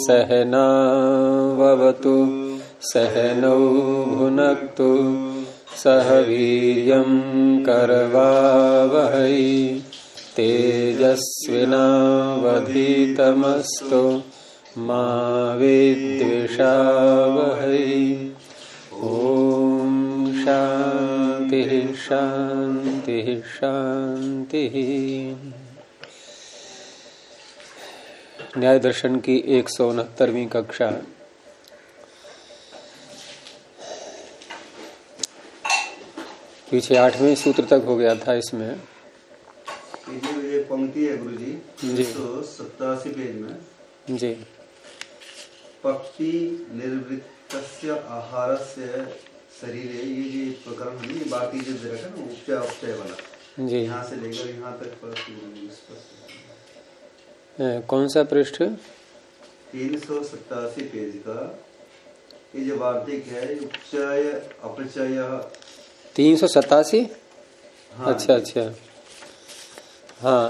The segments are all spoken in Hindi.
सहनावतु सहनौ भुनक्तु सह वीर्यं करवावहै तेजस्विनावधीतमस्तु मा विद्विषावहै। ओम शांति शांति शांति। न्याय दर्शन की 169वीं कक्षा। पीछे 8वें सूत्र तक हो गया था। इसमें ये पंक्ति है गुरुजी 187 पेज में जी। पक्ति निर्वृत्तस्य आहारस्य शरीरे, ये जो प्रकरण है ये बाकी जो दे रखा है ना उपचय उपचय वाला जी, यहाँ से लेकर यहाँ तक कौन सा पृष्ठ? 387 पेज का ये जो वार्तिक है उपचय अपचय 387। हाँ, अच्छा अच्छा हाँ।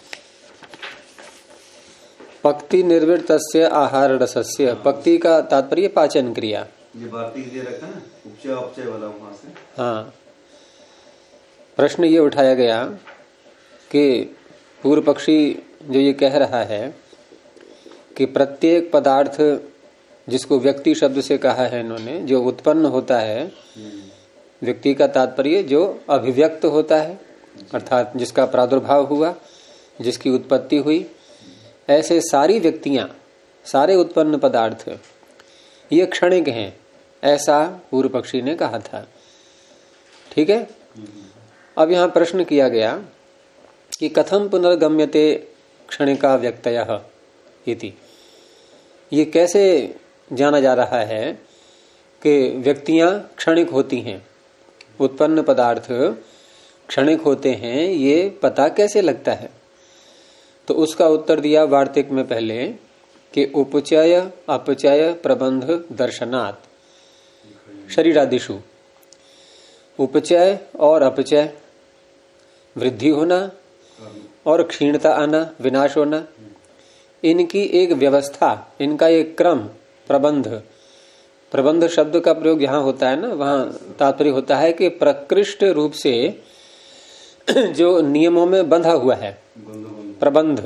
पक्ति निर्वृत्तस्य आहार रसस्य। पक्ति का तात्पर्य पाचन क्रिया। ये वार्तिक दे रखा है ना उपचय अपचय वाला वहां से। हाँ, प्रश्न ये उठाया गया कि पूर्व पक्षी जो ये कह रहा है कि प्रत्येक पदार्थ जिसको व्यक्ति शब्द से कहा है इन्होंने, जो उत्पन्न होता है, व्यक्ति का तात्पर्य जो अभिव्यक्त होता है, अर्थात जिसका प्रादुर्भाव हुआ, जिसकी उत्पत्ति हुई, ऐसे सारी व्यक्तियां, सारे उत्पन्न पदार्थ ये क्षणिक हैं, ऐसा पूर्व पक्षी ने कहा था। ठीक है। अब यहां प्रश्न किया गया कि कथम पुनर्गम्यते क्षणिका व्यक्तयः इति। ये कैसे जाना जा रहा है कि व्यक्तियां क्षणिक होती हैं, उत्पन्न पदार्थ क्षणिक होते हैं, ये पता कैसे लगता है? तो उसका उत्तर दिया वार्तिक में पहले कि उपचय अपचय प्रबंध दर्शनात् शरीरादिषु। उपचय और अपचय, वृद्धि होना और क्षीणता आना, विनाश होना, इनकी एक व्यवस्था, इनका एक क्रम, प्रबंध। प्रबंध शब्द का प्रयोग जहां होता है ना, वहां तात्पर्य होता है कि प्रकृष्ट रूप से जो नियमों में बंधा हुआ है, प्रबंध।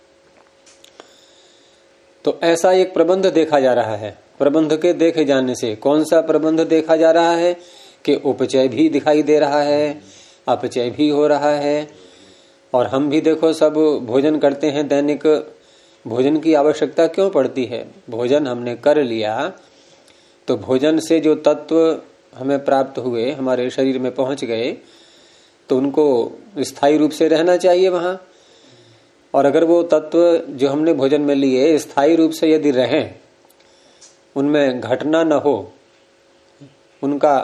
तो ऐसा एक प्रबंध देखा जा रहा है। प्रबंध के देखे जाने से कौन सा प्रबंध देखा जा रहा है कि उपचय भी दिखाई दे रहा है, अपचय भी हो रहा है। और हम भी देखो सब भोजन करते हैं, दैनिक भोजन की आवश्यकता क्यों पड़ती है? भोजन हमने कर लिया तो भोजन से जो तत्व हमें प्राप्त हुए, हमारे शरीर में पहुंच गए, तो उनको स्थायी रूप से रहना चाहिए वहां। और अगर वो तत्व जो हमने भोजन में लिए स्थायी रूप से यदि रहें, उनमें घटना न हो, उनका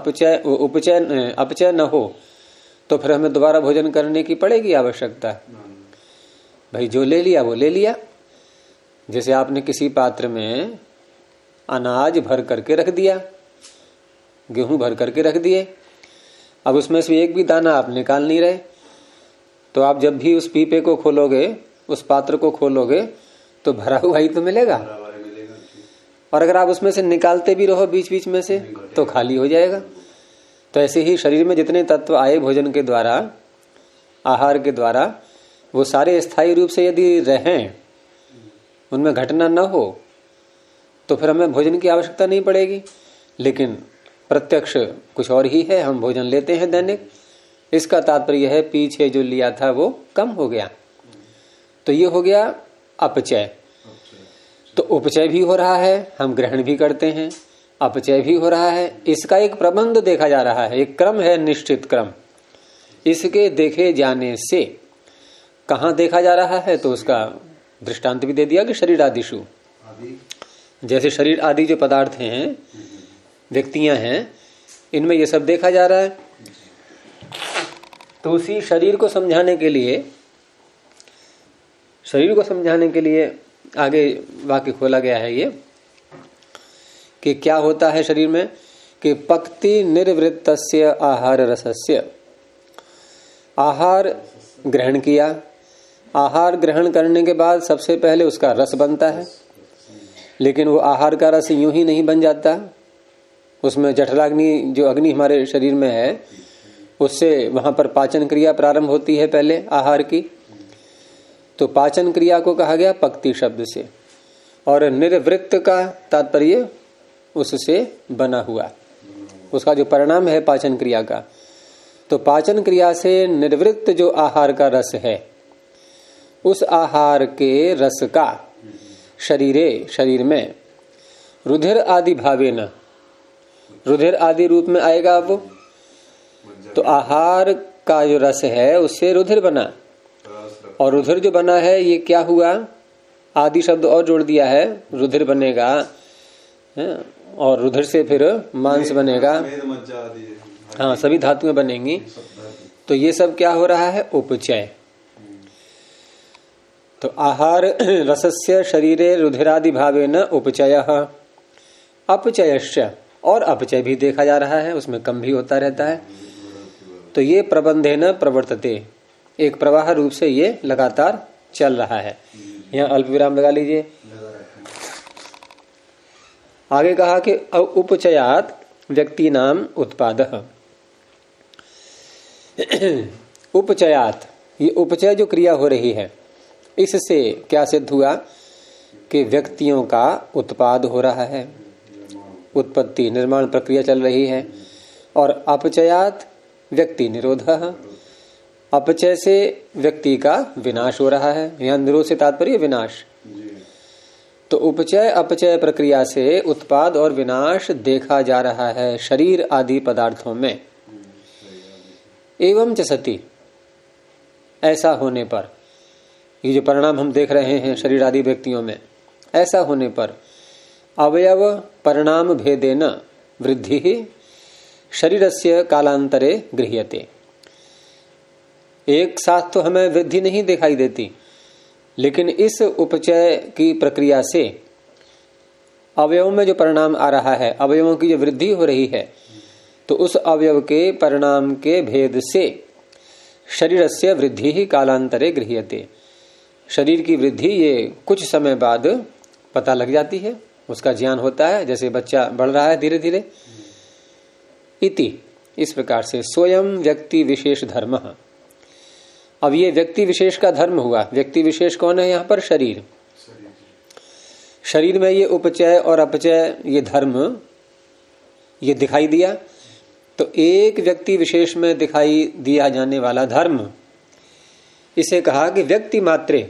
अपचय न हो, तो फिर हमें दोबारा भोजन करने की पड़ेगी आवश्यकता। भाई जो ले लिया वो ले लिया। जैसे आपने किसी पात्र में अनाज भर करके रख दिया, गेहूं भर करके रख दिए, अब उसमें से एक भी दाना आप निकाल नहीं रहे, तो आप जब भी उस पीपे को खोलोगे, उस पात्र को खोलोगे, तो भरा हुआ ही तो मिलेगा। और अगर आप उसमें से निकालते भी रहो बीच बीच में से, तो खाली हो जाएगा। तो ऐसे ही शरीर में जितने तत्व आए भोजन के द्वारा, आहार के द्वारा, वो सारे स्थायी रूप से यदि रहें, उनमें घटना न हो, तो फिर हमें भोजन की आवश्यकता नहीं पड़ेगी। लेकिन प्रत्यक्ष कुछ और ही है, हम भोजन लेते हैं दैनिक। इसका तात्पर्य है पीछे जो लिया था वो कम हो गया। तो ये हो गया अपचय। तो उपचय भी हो रहा है, हम ग्रहण भी करते हैं, अपचय भी हो रहा है। इसका एक प्रबंध देखा जा रहा है, एक क्रम है, निश्चित क्रम। इसके देखे जाने से कहाँ देखा जा रहा है, तो उसका दृष्टांत भी दे दिया कि शरीर आदिशु। जैसे शरीर आदि जो पदार्थ हैं, व्यक्तियां हैं, इनमें ये सब देखा जा रहा है। तो उसी शरीर को समझाने के लिए आगे वाक्य खोला गया है ये कि क्या होता है शरीर में कि पक्ति निर्वृत्तस्य आहार रसस्य। आहार ग्रहण किया, आहार ग्रहण करने के बाद सबसे पहले उसका रस बनता है। लेकिन वो आहार का रस यूं ही नहीं बन जाता, उसमें जठराग्नि जो अग्नि हमारे शरीर में है उससे वहां पर पाचन क्रिया प्रारंभ होती है पहले आहार की। तो पाचन क्रिया को कहा गया पक्ति शब्द से, और निर्वृत्त का तात्पर्य उससे बना हुआ, उसका जो परिणाम है पाचन क्रिया का। तो पाचन क्रिया से निर्वृत्त जो आहार का रस है, उस आहार के रस का शरीर में रुधिर आदि भावे न, रुधिर आदि रूप में आएगा वो। तो आहार का जो रस है उससे रुधिर बना, और रुधिर जो बना है ये क्या हुआ, आदि शब्द और जोड़ दिया है, रुधिर बनेगा और रुधिर से फिर मांस बनेगा, हाँ सभी धातुएं बनेंगी। तो ये सब क्या हो रहा है, उपचय। तो आहार रसस्य शरीरे रुधिरादि भावेन उपचयः अपचयश्च, और अपचय भी देखा जा रहा है, उसमें कम भी होता रहता है। तो ये प्रबंधेन प्रवर्तते, एक प्रवाह रूप से ये लगातार चल रहा है। यहाँ अल्प विराम लगा लीजिए। आगे कहा कि उपचयात व्यक्ति नाम उत्पादः। उपचयात, ये उपचय जो क्रिया हो रही है इससे क्या सिद्ध हुआ कि व्यक्तियों का उत्पाद हो रहा है, उत्पत्ति निर्माण प्रक्रिया चल रही है। और अपचयात व्यक्ति निरोधः, अपचय से व्यक्ति का विनाश हो रहा है। यहाँ निरोध से तात्पर्य विनाश। तो उपचय अपचय प्रक्रिया से उत्पाद और विनाश देखा जा रहा है शरीर आदि पदार्थों में। एवं च सति, ऐसा होने पर, ये जो परिणाम हम देख रहे हैं शरीर आदि व्यक्तियों में, ऐसा होने पर अवयव परिणाम भेदेन वृद्धि शरीरस्य कालांतरे गृह्यते। एक साथ तो हमें वृद्धि नहीं दिखाई देती, लेकिन इस उपचय की प्रक्रिया से अवयवों में जो परिणाम आ रहा है, अवयवों की जो वृद्धि हो रही है, तो उस अवयव के परिणाम के भेद से शरीरस्य वृद्धि ही कालांतरे गृह्यते, शरीर की वृद्धि ये कुछ समय बाद पता लग जाती है, उसका ज्ञान होता है, जैसे बच्चा बढ़ रहा है धीरे धीरे। इति, इस प्रकार से स्वयं व्यक्ति विशेष धर्म। अब ये व्यक्ति विशेष का धर्म हुआ। व्यक्ति विशेष कौन है यहाँ पर, शरीर। शरीर में ये उपचय और अपचय ये धर्म ये दिखाई दिया। तो एक व्यक्ति विशेष में दिखाई दिया जाने वाला धर्म, इसे कहा कि व्यक्ति मात्रे।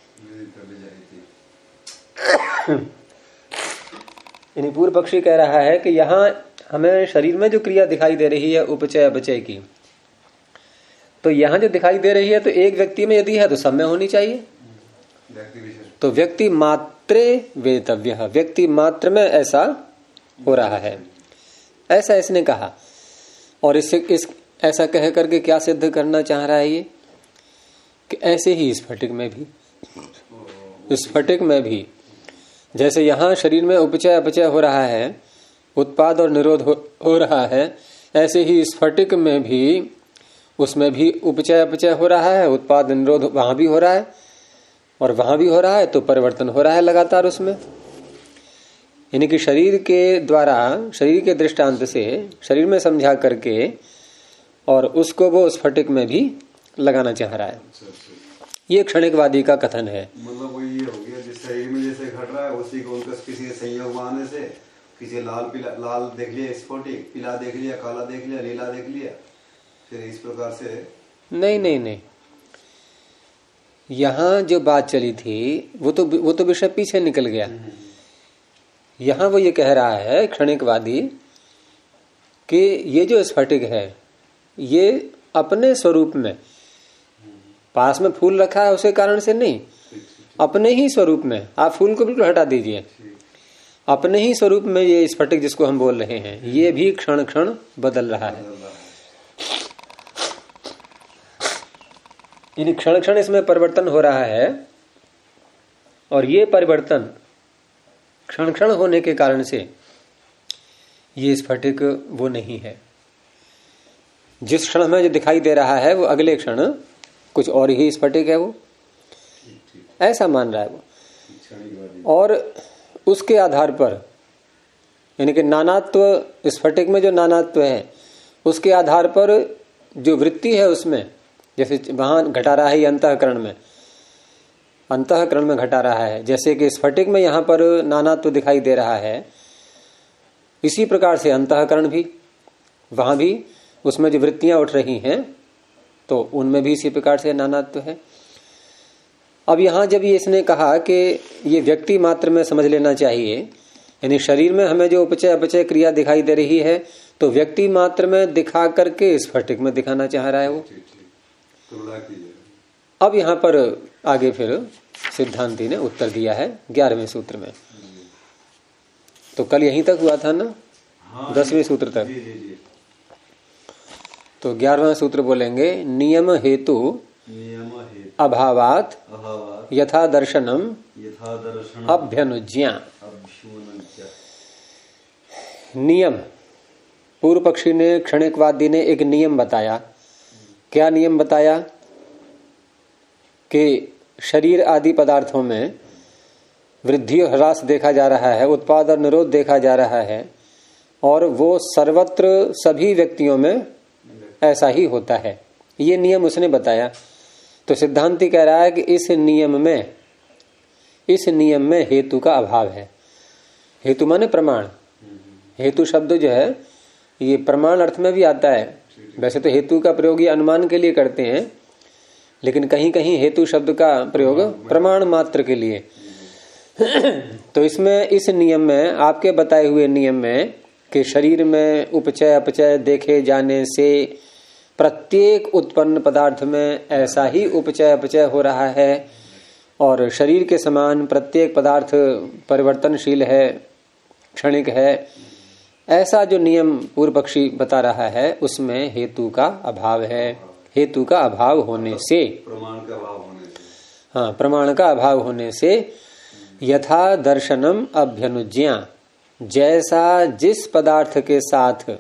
यानी पूर्व पक्षी कह रहा है कि यहाँ हमें शरीर में जो क्रिया दिखाई दे रही है उपचय अपचय की, तो यहाँ जो दिखाई दे रही है तो एक व्यक्ति में यदि है तो सब में होनी चाहिए। तो व्यक्ति मात्रे वेतव्य, व्यक्ति मात्र में ऐसा हो रहा है, ऐसा इसने कहा। और इससे ऐसा कह करके क्या सिद्ध करना चाह रहा है ये, कि ऐसे ही स्फटिक में भी, स्फटिक में भी जैसे यहाँ शरीर में उपचय अपचय हो रहा है, उत्पाद और निरोध हो रहा है, ऐसे ही स्फटिक में भी, उसमें भी उपचय अपचय हो रहा है, उत्पाद निरोध वहां भी हो रहा है और वहां भी हो रहा है, तो परिवर्तन हो रहा है लगातार उसमें। यानी कि शरीर के द्वारा, शरीर के दृष्टांत से शरीर में समझा करके और उसको वो स्फटिक में भी लगाना चाह रहा है। ये क्षणिकवादी का कथन है। मतलब वो ये हो गया, जिस शरीर में जैसे घट रहा है उसी को उनका किसी के संयोग आने से, किसी लाल पीला, लाल देख लिया स्फटिक, पीला देख लिया, काला देख लिया, नीला देख लिया, फिर इस प्रकार से। नहीं, यहाँ जो बात चली थी वो तो विषय पीछे निकल गया। यहाँ वो ये कह रहा है क्षणिकवादी कि ये जो स्फटिक है ये अपने स्वरूप में, पास में फूल रखा है उसे कारण से नहीं, अपने ही स्वरूप में, आप फूल को बिल्कुल हटा दीजिए, अपने ही स्वरूप में ये स्फटिक जिसको हम बोल रहे हैं ये भी क्षण क्षण बदल रहा है। यानी क्षण क्षण इसमें परिवर्तन हो रहा है, और ये परिवर्तन क्षण क्षण होने के कारण से ये स्फटिक वो नहीं है। जिस क्षण में जो दिखाई दे रहा है वो अगले क्षण कुछ और ही स्फटिक है, वो ऐसा मान रहा है वो। और उसके आधार पर, यानी कि नानात्व, स्फटिक में जो नानात्व है उसके आधार पर जो वृत्ति है उसमें, जैसे वहां घटा रहा है अंतःकरण में घटा रहा है, जैसे कि स्फटिक में यहां पर नानात्व दिखाई दे रहा है, इसी प्रकार से अंतःकरण भी, वहां भी उसमें जो वृत्तियां उठ रही हैं तो उनमें भी इसी प्रकार से नानात्व है। अब यहां जब ये इसने कहा कि ये व्यक्ति मात्र में समझ लेना चाहिए, यानी शरीर में हमें जो उपचय अपचय क्रिया दिखाई दे रही है तो व्यक्ति मात्र में दिखा करके स्फटिक में दिखाना चाह रहा है वो। अब यहां पर आगे फिर सिद्धांती ने उत्तर दिया है 11वें सूत्र में। तो कल यहीं तक हुआ था ना, 10वें सूत्र तक। तो 11वां सूत्र बोलेंगे, नियम हेतु अभावात यथा दर्शनम अभ्यनुज्ञा। नियम, पूर्व पक्षी ने, क्षणिकवादी ने एक नियम बताया। क्या नियम बताया? कि शरीर आदि पदार्थों में वृद्धि और ह्रास देखा जा रहा है, उत्पाद और निरोध देखा जा रहा है, और वो सर्वत्र सभी व्यक्तियों में ऐसा ही होता है। ये नियम उसने बताया। तो सिद्धांती कह रहा है कि इस नियम में हेतु का अभाव है। हेतु माने प्रमाण। हेतु शब्द जो है ये प्रमाण अर्थ में भी आता है। वैसे तो हेतु का प्रयोग ये अनुमान के लिए करते हैं, लेकिन कहीं कहीं हेतु शब्द का प्रयोग प्रमाण मात्र के लिए। तो इसमें, इस नियम में, आपके बताए हुए नियम में कि शरीर में उपचय अपचय देखे जाने से प्रत्येक उत्पन्न पदार्थ में ऐसा ही उपचय अपचय हो रहा है, और शरीर के समान प्रत्येक पदार्थ परिवर्तनशील है, क्षणिक है, ऐसा जो नियम पूर्व पक्षी बता रहा है उसमें हेतु का अभाव है। हेतु का अभाव होने से, प्रमाण का अभाव होने से यथा दर्शनम अभ्यनुज्ञा, जैसा जिस पदार्थ के साथ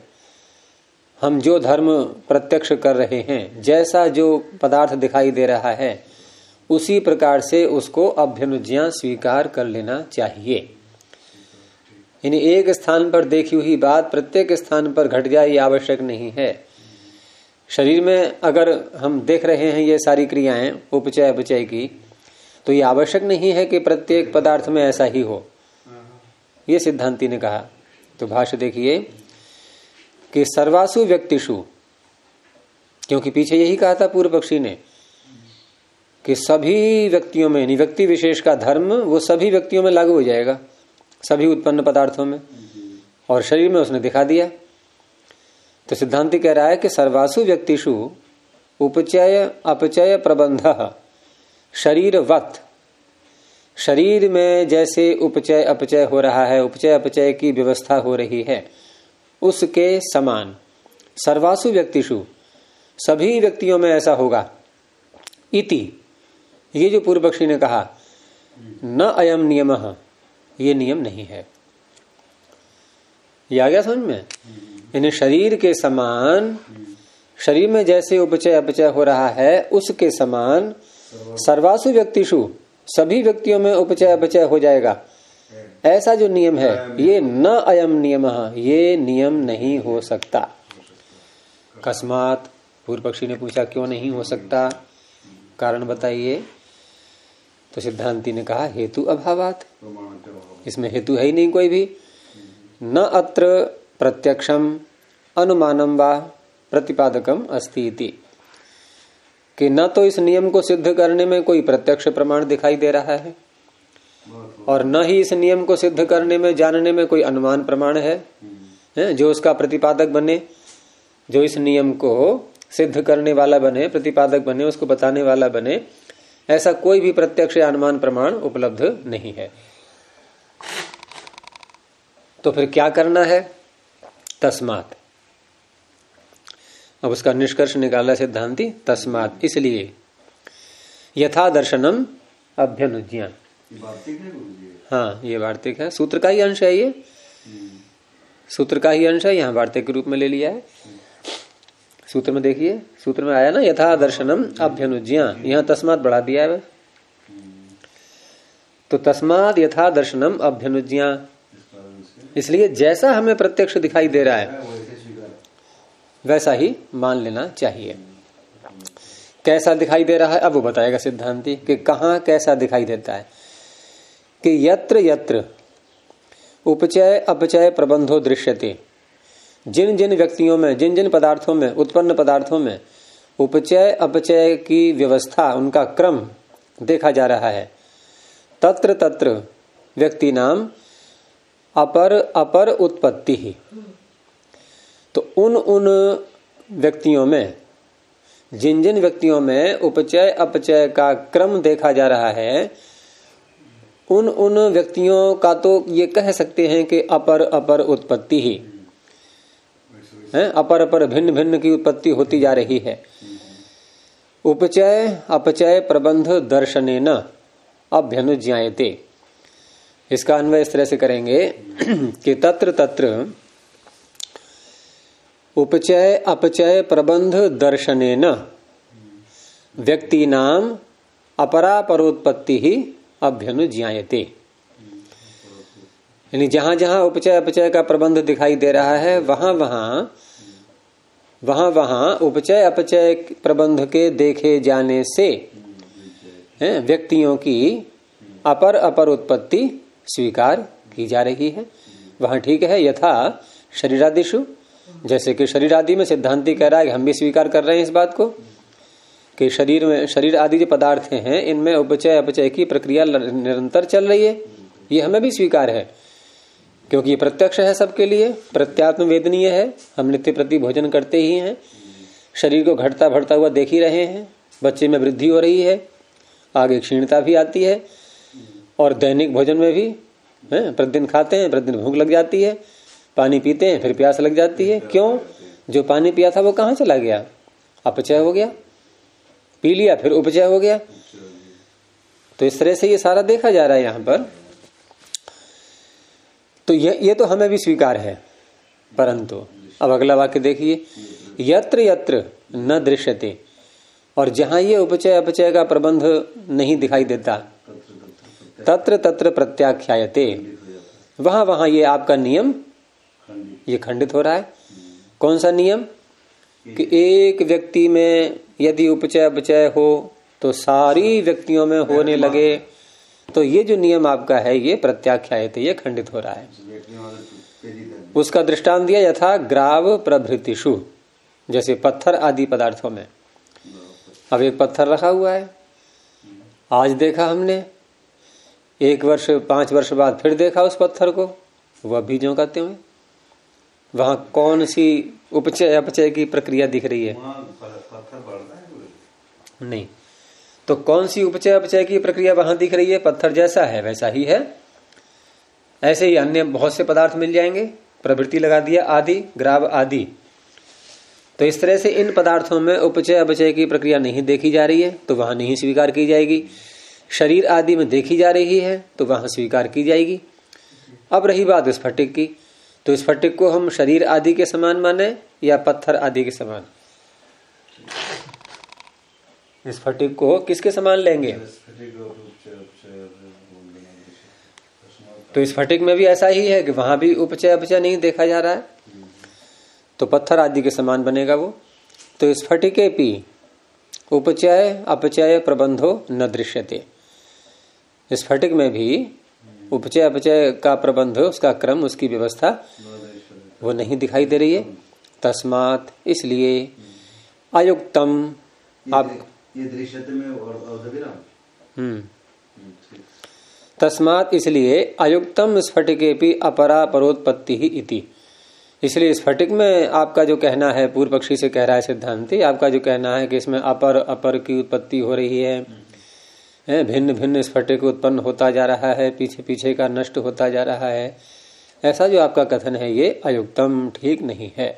हम जो धर्म प्रत्यक्ष कर रहे हैं, जैसा जो पदार्थ दिखाई दे रहा है, उसी प्रकार से उसको अभ्यनुज्ञा स्वीकार कर लेना चाहिए। यानी एक स्थान पर देखी हुई बात प्रत्येक स्थान पर घट जाए ये आवश्यक नहीं है। शरीर में अगर हम देख रहे हैं ये सारी क्रियाएं उपचय अपचय की, तो ये आवश्यक नहीं है कि प्रत्येक पदार्थ में ऐसा ही हो, ये सिद्धांती ने कहा। तो भाष्य देखिए कि सर्वासु व्यक्तिषु, क्योंकि पीछे यही कहा था पूर्व पक्षी ने कि सभी व्यक्तियों में, यानी व्यक्ति विशेष का धर्म वो सभी व्यक्तियों में लागू हो जाएगा, सभी उत्पन्न पदार्थों में, और शरीर में उसने दिखा दिया। तो सिद्धांति कह रहा है कि सर्वासु व्यक्तिषु उपचय अपचय प्रबंध शरीरवत, शरीर में जैसे उपचय अपचय हो रहा है, उपचय अपचय की व्यवस्था हो रही है, उसके समान सर्वासु व्यक्तिषु, सभी व्यक्तियों में ऐसा होगा। इति, ये जो पूर्व पक्षी ने कहा, न अयम नियमः, ये नियम नहीं है। ये आ गया समझ में? यानी शरीर के समान, शरीर में जैसे उपचय अपचय हो रहा है उसके समान सर्वासु व्यक्तिषु, सभी व्यक्तियों में उपचय अपचय हो जाएगा, ऐसा जो नियम है ये न अयम नियमः, ये नियम नहीं हो सकता। कस्मात, पूर्व पक्षी ने पूछा क्यों नहीं हो सकता, कारण बताइए। तो सिद्धांती ने कहा हेतु अभावात, इसमें हेतु है ही नहीं कोई भी। न अत्र प्रत्यक्षम अनुमानम वा प्रतिपादकम अस्ति इति, कि न तो इस नियम को सिद्ध करने में कोई प्रत्यक्ष प्रमाण दिखाई दे रहा है, और न ही इस नियम को सिद्ध करने में, जानने में कोई अनुमान प्रमाण है जो उसका प्रतिपादक बने, जो इस नियम को सिद्ध करने वाला बने, प्रतिपादक बने, उसको बताने वाला बने, ऐसा कोई भी प्रत्यक्ष या अनुमान प्रमाण उपलब्ध नहीं है। तो फिर क्या करना है? तस्मात्, अब उसका निष्कर्ष निकाला सिद्धांति, तस्मात् इसलिए, यथा दर्शनम अभ्यनुज्ञा। हाँ, ये वार्तिक है, सूत्र का ही अंश है, ये सूत्र का ही अंश है, यहाँ वार्तिक के रूप में ले लिया है। सूत्र में देखिए, सूत्र में आया ना यथा दर्शनम अभ्यनुज्ञा, यहाँ तस्मात् बढ़ा दिया है। तो तस्माद यथा दर्शनम अभ्यनुज्ञा, इसलिए जैसा हमें प्रत्यक्ष दिखाई दे रहा है वैसा ही मान लेना चाहिए। कैसा दिखाई दे रहा है अब वो बताएगा सिद्धांती कि कहाँ कैसा दिखाई देता है। कि यत्र यत्र उपचय अपचय प्रबंधो दृश्यते, जिन जिन व्यक्तियों में, जिन जिन पदार्थों में, उत्पन्न पदार्थों में उपचय अपचय की व्यवस्था, उनका क्रम देखा जा रहा है, तत्र तत्र व्यक्ति नाम अपर अपर उत्पत्ति ही, तो उन उन व्यक्तियों में, जिन जिन व्यक्तियों में उपचय अपचय का क्रम देखा जा रहा है, उन उन व्यक्तियों का तो ये कह सकते हैं कि अपर अपर उत्पत्ति ही है, अपर अपर भिन्न भिन्न की उत्पत्ति होती जा रही है। उपचय अपचय प्रबंध दर्शनेन अभ्यनुज्ञायते, इसका अन्वय इस तरह से करेंगे कि तत्र तत्र उपचय अपचय प्रबंध दर्शनेन व्यक्ति नाम अपरापरोत्पत्ति ही अभ्यनुज्ञायते, यानी जहां जहां उपचय अपचय का प्रबंध दिखाई दे रहा है वहां वहां उपचय अपचय प्रबंध के देखे जाने से व्यक्तियों की अपर अपर उत्पत्ति स्वीकार की जा रही है। वहां ठीक है, यथा शरीरादिषु, जैसे कि शरीर आदि में सिद्धांती कह रहा है कि हम भी स्वीकार कर रहे हैं इस बात को कि शरीर में, शरीर आदि जो पदार्थ हैं इनमें उपचय अपचय की प्रक्रिया निरंतर चल रही है, ये हमें भी स्वीकार है क्योंकि ये प्रत्यक्ष है सबके लिए, प्रत्यात्म वेदनीय है। हम नित्य प्रति भोजन करते ही हैं, शरीर को घटता बढ़ता हुआ देख ही रहे हैं, बच्चे में वृद्धि हो रही है, आगे क्षीणता भी आती है, और दैनिक भोजन में भी प्रतिदिन खाते हैं, प्रतिदिन भूख लग जाती है, पानी पीते हैं फिर प्यास लग जाती है। क्यों? जो पानी पिया था वो कहाँ चला गया? अपचय हो गया। पी लिया फिर उपचय हो गया। तो इस तरह से ये सारा देखा जा रहा है यहाँ पर। तो ये तो हमें भी स्वीकार है, परंतु अब अगला वाक्य देखिए, यत्र यत्र न दृश्यते, और जहां ये उपचय अपचय का प्रबंध नहीं दिखाई देता, तत्र तत्र प्रत्याख्यायते, वहां वहां ये आपका नियम ये खंडित हो रहा है। कौन सा नियम? कि एक व्यक्ति में यदि उपचय अपचय हो तो सारी व्यक्तियों में होने लगे, तो ये जो नियम आपका है ये प्रत्याख्यायते, ये खंडित हो रहा है। उसका दृष्टांत दिया यथा ग्राव प्रभृतिषु, जैसे पत्थर आदि पदार्थों में। अब एक पत्थर रखा हुआ है, आज देखा हमने, 1 वर्ष 5 वर्ष बाद फिर देखा उस पत्थर को, वह बीजों कहते हुए, वहां कौन सी उपचय अपचय की प्रक्रिया दिख रही है? नहीं, तो कौन सी उपचय अपचय की प्रक्रिया वहां दिख रही है? पत्थर जैसा है वैसा ही है। ऐसे ही अन्य बहुत से पदार्थ मिल जाएंगे, प्रवृत्ति लगा दिया आदि, ग्राव आदि। तो इस तरह से इन पदार्थों में उपचय अपचय की प्रक्रिया नहीं देखी जा रही है तो वहां नहीं स्वीकार की जाएगी। शरीर आदि में देखी जा रही है तो वहां स्वीकार की जाएगी। अब रही बात स्फटिक की, तो स्फटिक को हम शरीर आदि के समान माने या पत्थर आदि के समान? स्फटिक को किसके समान लेंगे? तो स्फटिक में भी ऐसा ही है कि वहां भी उपचय अपचय नहीं देखा जा रहा है, तो पत्थर आदि के समान बनेगा वो। तो स्फटिके पी उपचय अपचय प्रबंधो न दृश्यते, स्फटिक में भी उपचय अपचय का प्रबंध, उसका क्रम, उसकी व्यवस्था वो नहीं दिखाई दे रही है। तस्मात, इसलिए, अयुक्तम, आप ये दृश्यते में और तस्मात, इसलिए, अयुक्तम स्फटिके भी अपरा परोत्पत्ति ही इति, इसलिए स्फटिक में आपका जो कहना है, पूर्व पक्षी से कह रहा है सिद्धांति, आपका जो कहना है कि इसमें अपर अपर की उत्पत्ति हो रही है, भिन्न भिन्न स्फटिक उत्पन्न होता जा रहा है, पीछे पीछे का नष्ट होता जा रहा है, ऐसा जो आपका कथन है ये अयुक्तम, ठीक नहीं है।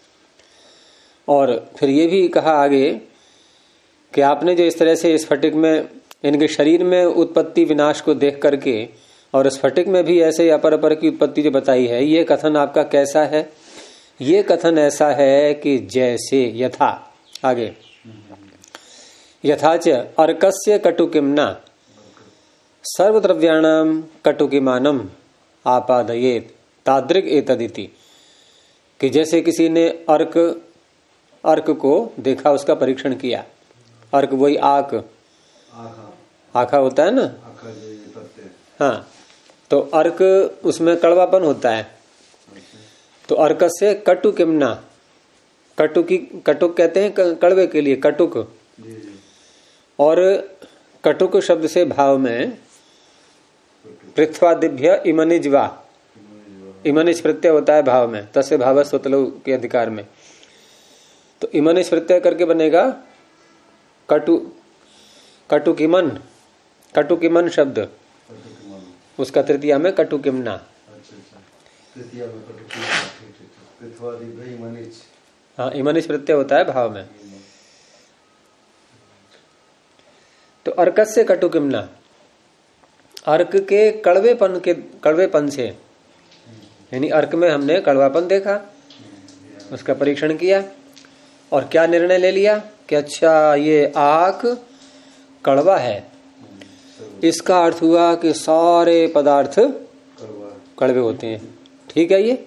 और फिर ये भी कहा आगे कि आपने जो इस तरह से स्फटिक में, इनके शरीर में उत्पत्ति विनाश को देख करके और स्फटिक में भी ऐसे अपर अपर की उत्पत्ति जो बताई है, ये कथन आपका कैसा है? ये कथन ऐसा है कि जैसे, यथा, आगे, यथाच अर्कस्य कटुकिम्ना सर्वद्रव्याणाम कटुकिमानम आपादयेत तादृक एतदिति, कि जैसे किसी ने अर्क को देखा, उसका परीक्षण किया। अर्क वही आखा होता है ना, हाँ, तो अर्क उसमें कड़वापन होता है। तो अर्क से कटुकिमना, कटुक कहते हैं कड़वे के लिए कटुक, और कटुक शब्द से भाव में पृथ्वादिभ्य इमनिज्वा, इमनिज प्रत्यय होता है भाव में, तस्य भाव स्वतलु के अधिकार में। तो इमनिज प्रत्यय करके बनेगा कटुकिमन शब्द, उसका तृतीया में कटुकिमना। हाँ, इमनिज प्रत्यय होता है भाव में। तो अर्कस्य कटुकिमना, अर्क के कड़वेपन से, यानी अर्क में हमने कड़वापन देखा, उसका परीक्षण किया और क्या निर्णय ले लिया कि अच्छा ये आक कड़वा है। इसका अर्थ हुआ कि सारे पदार्थ कड़वे होते हैं। ठीक है, ये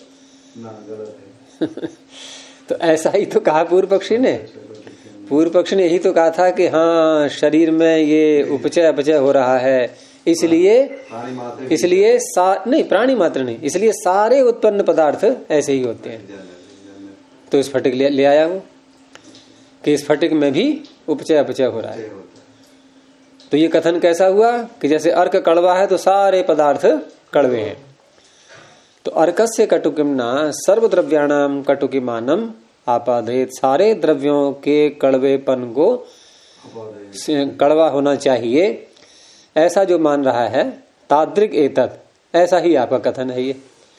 तो ऐसा ही तो कहा पूर्व पक्षी ने। पूर्व पक्षी ने यही तो कहा था कि हाँ, शरीर में ये उपचय अपचय हो रहा है, इसलिए नहीं, प्राणी मात्र नहीं, इसलिए सारे उत्पन्न पदार्थ ऐसे ही होते हैं। तो स्फटिक ले आया हूं कि स्फटिक में भी उपचय अपचय हो रहा है। तो ये कथन कैसा हुआ कि जैसे अर्क कड़वा है तो सारे पदार्थ कड़वे हैं। तो अर्कस्य कटुकिमना सर्वद्रव्याणाम कटुकिमानम आपादयेत, सारे द्रव्यों के कड़वेपन को कड़वा होना चाहिए, ऐसा जो मान रहा है, तादृक एतत्, ऐसा ही आपका कथन है ये।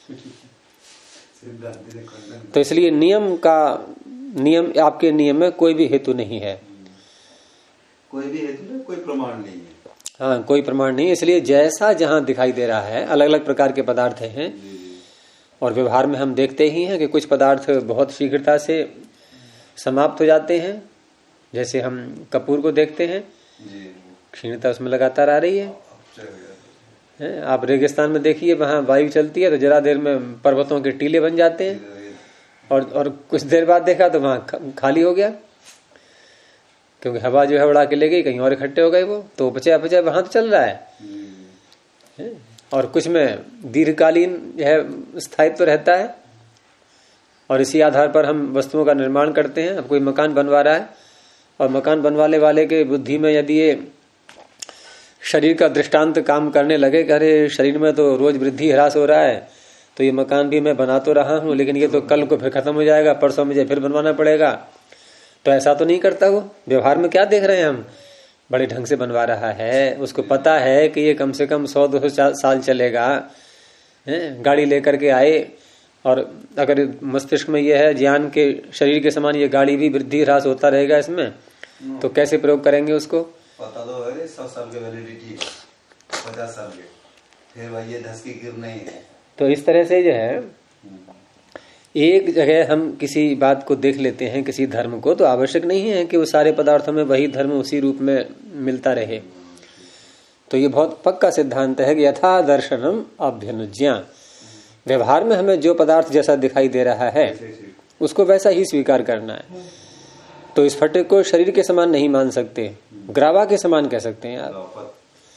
तो इसलिए नियम आपके नियम में कोई भी हेतु नहीं है, कोई भी हेतु नहीं, कोई प्रमाण नहीं है। हाँ, कोई प्रमाण नहीं। इसलिए जैसा जहां दिखाई दे रहा है, अलग अलग प्रकार के पदार्थ हैं, और व्यवहार में हम देखते ही हैं कि कुछ पदार्थ बहुत शीघ्रता से समाप्त हो जाते हैं। जैसे हम कपूर को देखते हैं, क्षीणता उसमें लगातार आ रही है। आप रेगिस्तान में देखिए, वहां वायु चलती है तो जरा देर में पर्वतों के टीले बन जाते हैं, और कुछ देर बाद देखा तो वहां खाली हो गया, क्योंकि हवा जो है उड़ा के ले गई, कहीं और इकट्ठे हो गए वो। तो उपचय अपचय वहां तो चल रहा है। और कुछ में दीर्घकालीन यह स्थायित्व रहता है, और इसी आधार पर हम वस्तुओं का निर्माण करते हैं। अब कोई मकान बनवा रहा है, और मकान बनवाने वाले के बुद्धि में यदि ये शरीर का दृष्टांत काम करने लगे कि अरे शरीर में तो रोज वृद्धि ह्रास हो रहा है, तो ये मकान भी मैं बना तो रहा हूं, लेकिन ये तो कल को फिर खत्म हो जाएगा, परसों मुझे फिर बनवाना पड़ेगा। तो ऐसा तो नहीं करता वो। व्यवहार में क्या देख रहे हैं हम, बड़े ढंग से बनवा रहा है, उसको पता है कि ये कम से कम 100-200 साल चलेगा। गाड़ी लेकर के आए, और अगर मस्तिष्क में यह है ज्ञान के शरीर के समान ये गाड़ी भी वृद्धि ह्रास होता रहेगा इसमें, तो कैसे प्रयोग करेंगे उसको? पता तो है 100 साल की वैलिडिटी, 50 साल के, फिर भाई ये धस की गिर नहीं है। तो इस तरह से जो है, एक जगह हम किसी बात को देख लेते हैं, किसी धर्म को, तो आवश्यक नहीं है कि वो सारे पदार्थों में वही धर्म उसी रूप में मिलता रहे। तो ये बहुत पक्का सिद्धांत है कि यथा दर्शनम अभ्यनुज्ञा, व्यवहार में हमें जो पदार्थ जैसा दिखाई दे रहा है उसको वैसा ही स्वीकार करना है। तो इस फटे को शरीर के समान नहीं मान सकते, ग्रावा के समान कह सकते हैं आप।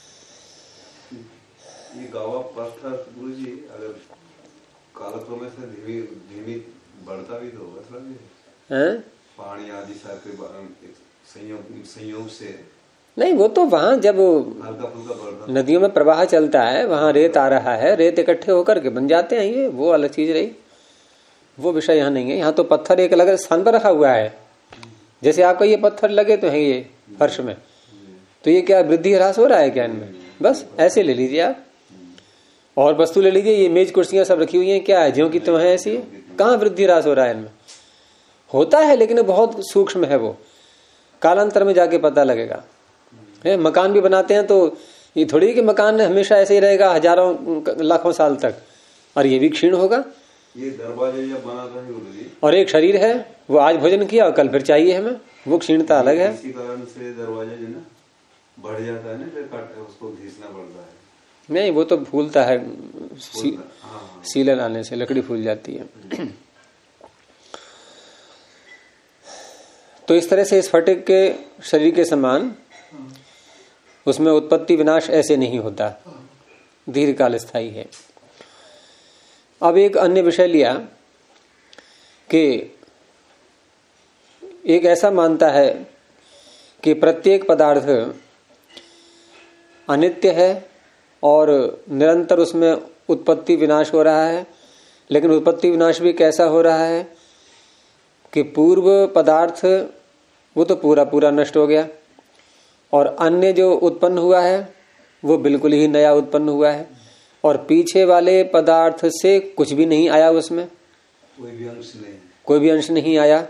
ये गावा पत्थर गुरु जी अगर कालक्रम से धीमी बढ़ता भी तो होगा थोड़ा, पानी आदि संयोग से नहीं। वो तो वहां जब हल्का फुल्का नदियों में प्रवाह चलता है, वहां रेत आ रहा है, रेत इकट्ठे होकर के बन जाते हैं, ये वो अलग चीज रही, वो विषय यहाँ नहीं है। यहाँ तो पत्थर एक अलग स्थान पर रखा हुआ है। जैसे आपका ये पत्थर लगे तो है ये फर्श में, तो ये क्या वृद्धि ह्रास हो रहा है क्या इनमें? बस ऐसे ले लीजिए आप, और वस्तु ले लीजिए, ये मेज कुर्सियां सब रखी हुई हैं, क्या है ज्यों की त्यों है ऐसी, कहाँ वृद्धि ह्रास हो रहा है इनमें? होता है लेकिन बहुत सूक्ष्म है, वो कालांतर में जाके पता लगेगा। मकान भी बनाते हैं तो ये थोड़ी कि मकान हमेशा ऐसे ही रहेगा हजारों लाखों साल तक, और ये भी क्षीण होगा। ये दरवाजे जब बनाता है और एक शरीर है, वो आज भोजन किया और कल फिर चाहिए हमें, वो क्षीणता अलग है। इसी कारण से दरवाजे जो ना बढ़ जाता है ना, फिर उसको घिसना पड़ता है। नहीं, वो तो फूलता है, सीलन आने से लकड़ी फूल जाती है। तो इस तरह से स्फटिक के शरीर के समान उसमें उत्पत्ति विनाश ऐसे नहीं होता, दीर्घकाल स्थायी है। अब एक अन्य विषय लिया कि एक ऐसा मानता है कि प्रत्येक पदार्थ अनित्य है और निरंतर उसमें उत्पत्ति विनाश हो रहा है, लेकिन उत्पत्ति विनाश भी कैसा हो रहा है कि पूर्व पदार्थ वो तो पूरा पूरा नष्ट हो गया और अन्य जो उत्पन्न हुआ है वो बिल्कुल ही नया उत्पन्न हुआ है, और पीछे वाले पदार्थ से कुछ भी नहीं आया, उसमें कोई भी अंश नहीं आया।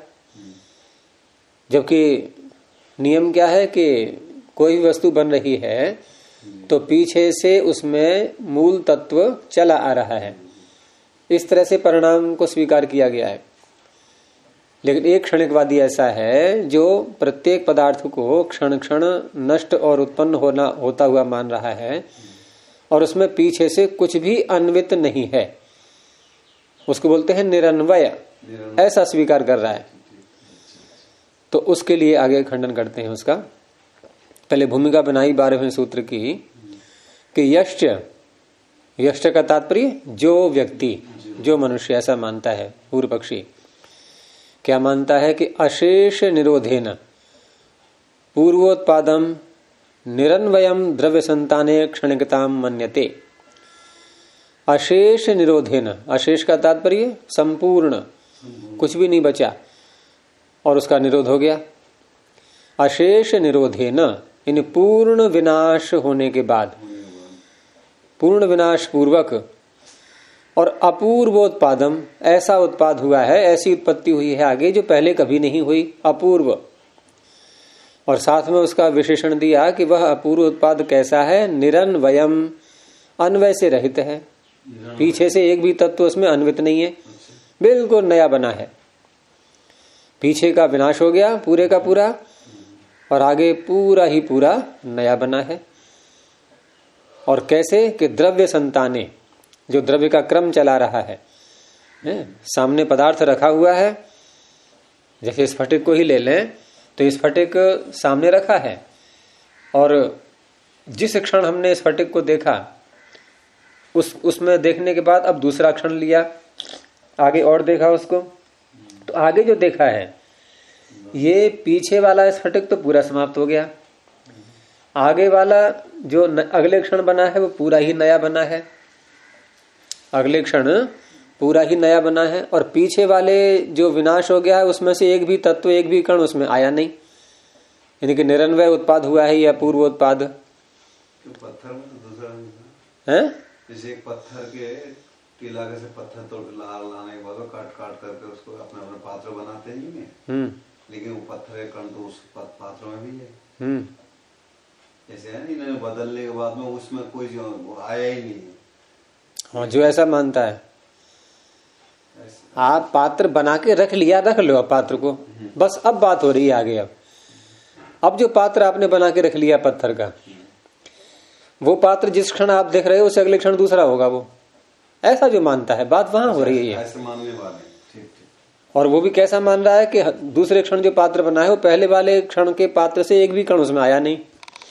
जबकि नियम क्या है कि कोई भी वस्तु बन रही है तो पीछे से उसमें मूल तत्व चला आ रहा है, इस तरह से परिणाम को स्वीकार किया गया है। लेकिन एक क्षणिकवादी ऐसा है जो प्रत्येक पदार्थ को क्षण क्षण नष्ट और उत्पन्न होता हुआ मान रहा है और उसमें पीछे से कुछ भी अन्वित नहीं है, उसको बोलते हैं निरन्वय, ऐसा स्वीकार कर रहा है। तो उसके लिए आगे खंडन करते हैं उसका। पहले भूमिका बनाई 12वें सूत्र की कि यश्च का तात्पर्य जो व्यक्ति, जो मनुष्य ऐसा मानता है। पूर्व पक्षी क्या मानता है कि अशेष निरोधेन पूर्वोत्पादम निरन्वयम द्रव्य संताने क्षणिकताम मन्यते। अशेष निरोधेन, अशेष का तात्पर्य संपूर्ण, कुछ भी नहीं बचा और उसका निरोध हो गया। अशेष निरोधेन इन पूर्ण विनाश होने के बाद, पूर्ण विनाश पूर्वक, और अपूर्वोत्पादम ऐसा उत्पाद हुआ है, ऐसी उत्पत्ति हुई है आगे जो पहले कभी नहीं हुई, अपूर्व। और साथ में उसका विशेषण दिया कि वह अपूर्व उत्पाद कैसा है, निरन्वयम, अन्वय से रहित है, पीछे से एक भी तत्व उसमें अन्वित नहीं है, बिल्कुल नया बना है। पीछे का विनाश हो गया पूरे का पूरा और आगे पूरा ही पूरा नया बना है। और कैसे कि द्रव्य संताने, जो द्रव्य का क्रम चला रहा है, सामने पदार्थ रखा हुआ है, जैसे स्फटिक को ही ले लें तो स्फटिक सामने रखा है और जिस क्षण हमने स्फटिक को देखा उसमें देखने के बाद अब दूसरा क्षण लिया, आगे और देखा उसको, तो आगे जो देखा है ये पीछे वाला स्फटिक तो पूरा समाप्त हो गया, आगे वाला जो अगले क्षण बना है वो पूरा ही नया बना है, अगले क्षण पूरा ही नया बना है। और पीछे वाले जो विनाश हो गया है उसमें से एक भी तत्व, एक भी कण उसमें आया नहीं, यानी कि निरन्वय उत्पाद हुआ है या पूर्व उत्पाद। पत्थर में तो दूसरा है, जैसे एक पत्थर के इलाके से पत्थर तोड़ लाने के बाद काट काट करके उसको अपना अपना पात्र बनाते हैं, लेकिन वो पत्थर के कण तो उस पात्र में भी है। जैसे है ना, इन्होंने बदलने के बाद में उसमें कोई आया ही नहीं। हाँ, जो ऐसा मानता है, आप पात्र बना के रख लिया, रख लो अब पात्र को, बस अब बात हो रही है आगे। अब जो पात्र आपने बना के रख लिया पत्थर का, वो पात्र जिस क्षण आप देख रहे हो उससे अगले क्षण दूसरा होगा, वो ऐसा जो मानता है, बात वहां हो रही है। और वो भी कैसा मान रहा है कि दूसरे क्षण जो पात्र बना है वो पहले वाले क्षण के पात्र से एक भी कण उसमें आया नहीं,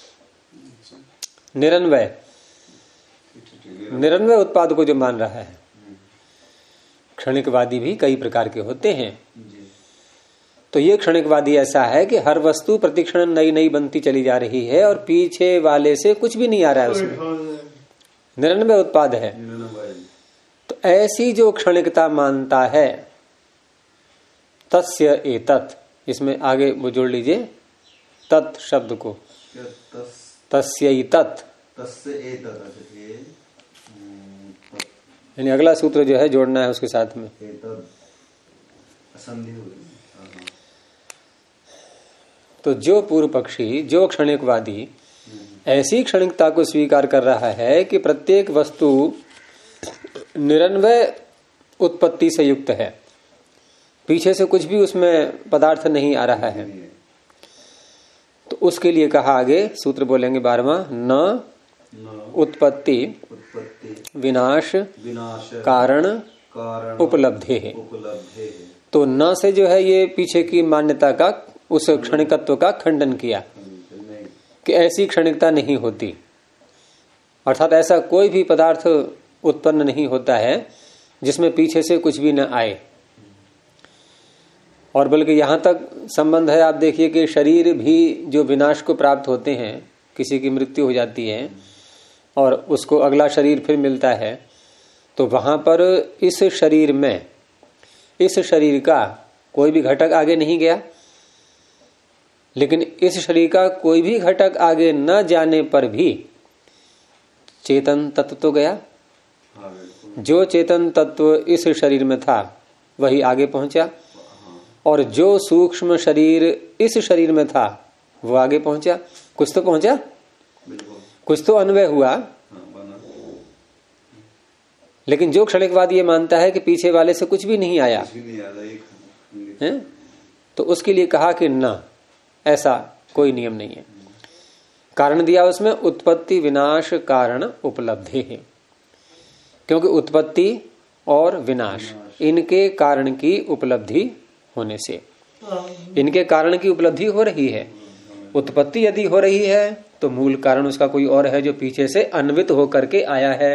निरन्वय, निरन्वय उत्पाद को जो मान रहा है। क्षणिकवादी भी कई प्रकार के होते हैं। तो ये क्षणिकवादी ऐसा है कि हर वस्तु प्रतिक्षण नई नई बनती चली जा रही है और पीछे वाले से कुछ भी नहीं आ रहा है उसमें, निरन्वय उत्पाद है। तो ऐसी जो क्षणिकता मानता है, तस्य एतत्, इसमें आगे वो जोड़ लीजिए तत् शब्द को, तस्य तत्, यानी अगला सूत्र जो है जोड़ना है उसके साथ में। तो जो पूर्व पक्षी, जो क्षणिकवादी ऐसी क्षणिकता को स्वीकार कर रहा है कि प्रत्येक वस्तु निरन्वय उत्पत्ति से युक्त है, पीछे से कुछ भी उसमें पदार्थ नहीं आ रहा है, तो उसके लिए कहा आगे सूत्र बोलेंगे 12वां, न उत्पत्ति विनाश कारण उपलब्धि है। तो न से जो है ये पीछे की मान्यता का, उस क्षणिकत्व का खंडन किया कि ऐसी क्षणिकता नहीं होती, अर्थात ऐसा कोई भी पदार्थ उत्पन्न नहीं होता है जिसमें पीछे से कुछ भी न आए। और बल्कि यहां तक संबंध है, आप देखिए कि शरीर भी जो विनाश को प्राप्त होते हैं, किसी की मृत्यु हो जाती है और उसको अगला शरीर फिर मिलता है, तो वहां पर इस शरीर में, इस शरीर का कोई भी घटक आगे नहीं गया, लेकिन इस शरीर का कोई भी घटक आगे न जाने पर भी चेतन तत्व तो गया। जो चेतन तत्व इस शरीर में था वही आगे पहुंचा, और जो सूक्ष्म शरीर इस शरीर में था वो आगे पहुंचा। कुछ तो पहुंचा, कुछ तो अन्वय हुआ। लेकिन जो क्षणिकवाद ये मानता है कि पीछे वाले से कुछ भी नहीं आया है, तो उसके लिए कहा कि न, ऐसा कोई नियम नहीं है। कारण दिया उसमें उत्पत्ति विनाश कारण उपलब्धि है, क्योंकि उत्पत्ति और विनाश इनके कारण की उपलब्धि होने से, इनके कारण की उपलब्धि हो रही है। उत्पत्ति यदि हो रही है तो मूल कारण उसका कोई और है जो पीछे से अन्वित होकर के आया है,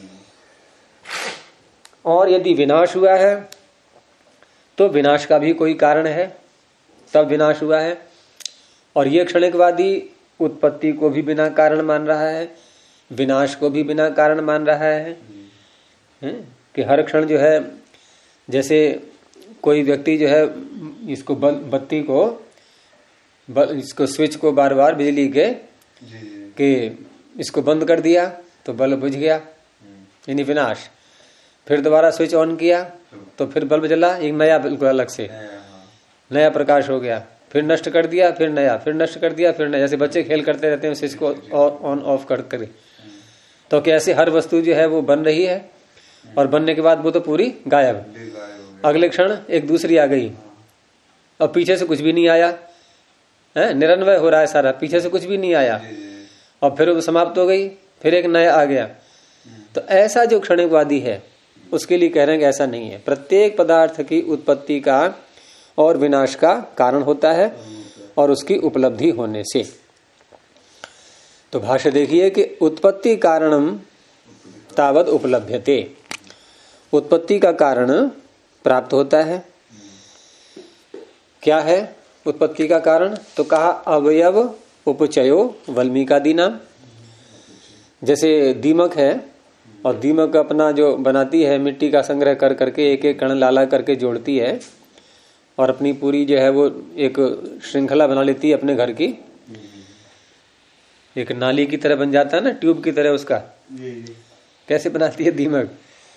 और यदि विनाश हुआ है तो विनाश का भी कोई कारण है, तब विनाश हुआ है। और ये क्षणिकवादी उत्पत्ति को भी बिना कारण मान रहा है, विनाश को भी बिना कारण मान रहा है, कि हर क्षण जो है, जैसे कोई व्यक्ति जो है इसको बत्ती को, इसको स्विच को बार बार बिजली के कि इसको बंद कर दिया तो बल्ब बुझ गया, यानी विनाश। फिर दोबारा स्विच ऑन किया तो फिर बल्ब जला, एक नया बिल्कुल अलग से नया प्रकाश हो गया। फिर नष्ट कर दिया, फिर नया, फिर नष्ट कर दिया, फिर नया। जैसे बच्चे खेल करते रहते हैं स्विच को ऑन ऑफ कर कर। तो कैसे हर वस्तु जो है वो बन रही है, और बनने के बाद वो तो पूरी गायब, अगले क्षण एक दूसरी आ गई और पीछे से कुछ भी नहीं आया है, निरन्वय हो रहा है सारा, पीछे से कुछ भी नहीं आया, और फिर वो समाप्त हो गई, फिर एक नया आ गया। तो ऐसा जो क्षणिकवादी है उसके लिए कह रहे हैं कि ऐसा नहीं है। प्रत्येक पदार्थ की उत्पत्ति का और विनाश का कारण होता है, और उसकी उपलब्धि होने से। तो भाष्य देखिए कि उत्पत्ति कारणम तावद उपलभ्यते, उत्पत्ति का कारण प्राप्त होता है। क्या है उत्पत्ति का कारण? तो कहा अवयव उपचयो वल्मीकादि नाम। जैसे दीमक है, और दीमक अपना जो बनाती है मिट्टी का संग्रह कर करके, एक एक कण लाला करके जोड़ती है, और अपनी पूरी जो है वो एक श्रृंखला बना लेती है अपने घर की, एक नाली की तरह बन जाता है ना, ट्यूब की तरह उसका। कैसे बनाती है दीमक?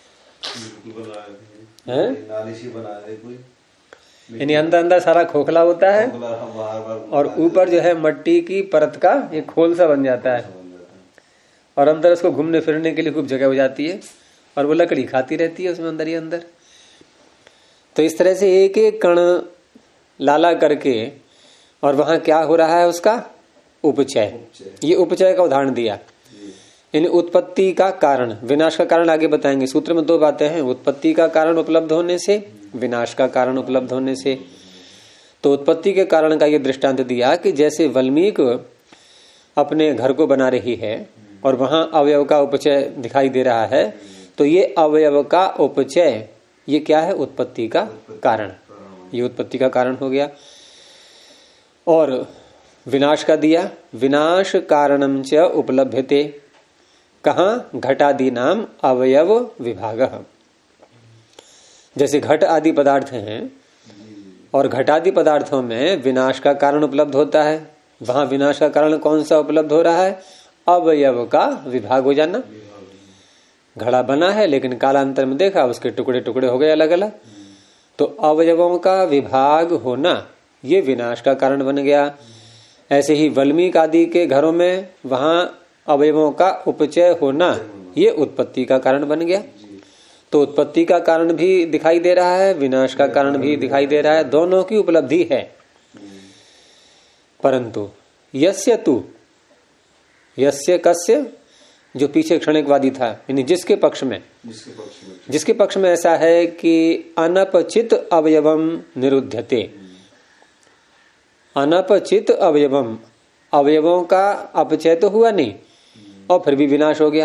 यानी अंदर अंदर सारा खोखला होता है, और ऊपर जो है मट्टी की परत का एक खोल सा बन जाता है, और अंदर उसको घूमने फिरने के लिए खूब जगह हो जाती है, और वो लकड़ी खाती रहती है उसमें अंदर ही अंदर। तो इस तरह से एक एक कण लाला करके, और वहां क्या हो रहा है उसका उपचय। ये उपचय का उदाहरण दिया, यानी उत्पत्ति का कारण, विनाश का कारण आगे बताएंगे। सूत्र में दो बातें हैं, उत्पत्ति का कारण उपलब्ध होने से, विनाश का कारण उपलब्ध होने से। तो उत्पत्ति के कारण का ये दृष्टांत दिया कि जैसे वल्मीक अपने घर को बना रही है और वहां अवयव का उपचय दिखाई दे रहा है, तो ये अवयव का उपचय ये क्या है? उत्पत्ति का कारण, ये उत्पत्ति का कारण हो गया। और विनाश का दिया, विनाश कारणम च उपलभ्यते, कहाँ? घटादि नाम अवयव विभाग। जैसे घट आदि पदार्थ हैं, और घटादि पदार्थों में विनाश का कारण उपलब्ध होता है, वहां विनाश का कारण कौन सा उपलब्ध हो रहा है? अवयव का विभाग हो जाना। घड़ा बना है, लेकिन कालांतर में देखा उसके टुकड़े टुकड़े हो गए अलग अलग, तो अवयवों का विभाग होना ये विनाश का कारण बन गया। ऐसे ही वल्मीक आदि के घरों में वहां अवयवों का उपचय होना ये उत्पत्ति का कारण बन गया। तो उत्पत्ति का कारण भी दिखाई दे रहा है, विनाश का कारण भी दिखाई दे रहा है, दोनों की उपलब्धि है। परंतु यस्य तु, यस्य कस्य, जो पीछे क्षणिकवादी था, यानी जिसके पक्ष में ऐसा है कि अनपचित अवयवम निरुध्यते, अनपचित अवयवम, अवयवों का अपचय तो हुआ नहीं और फिर भी विनाश हो गया।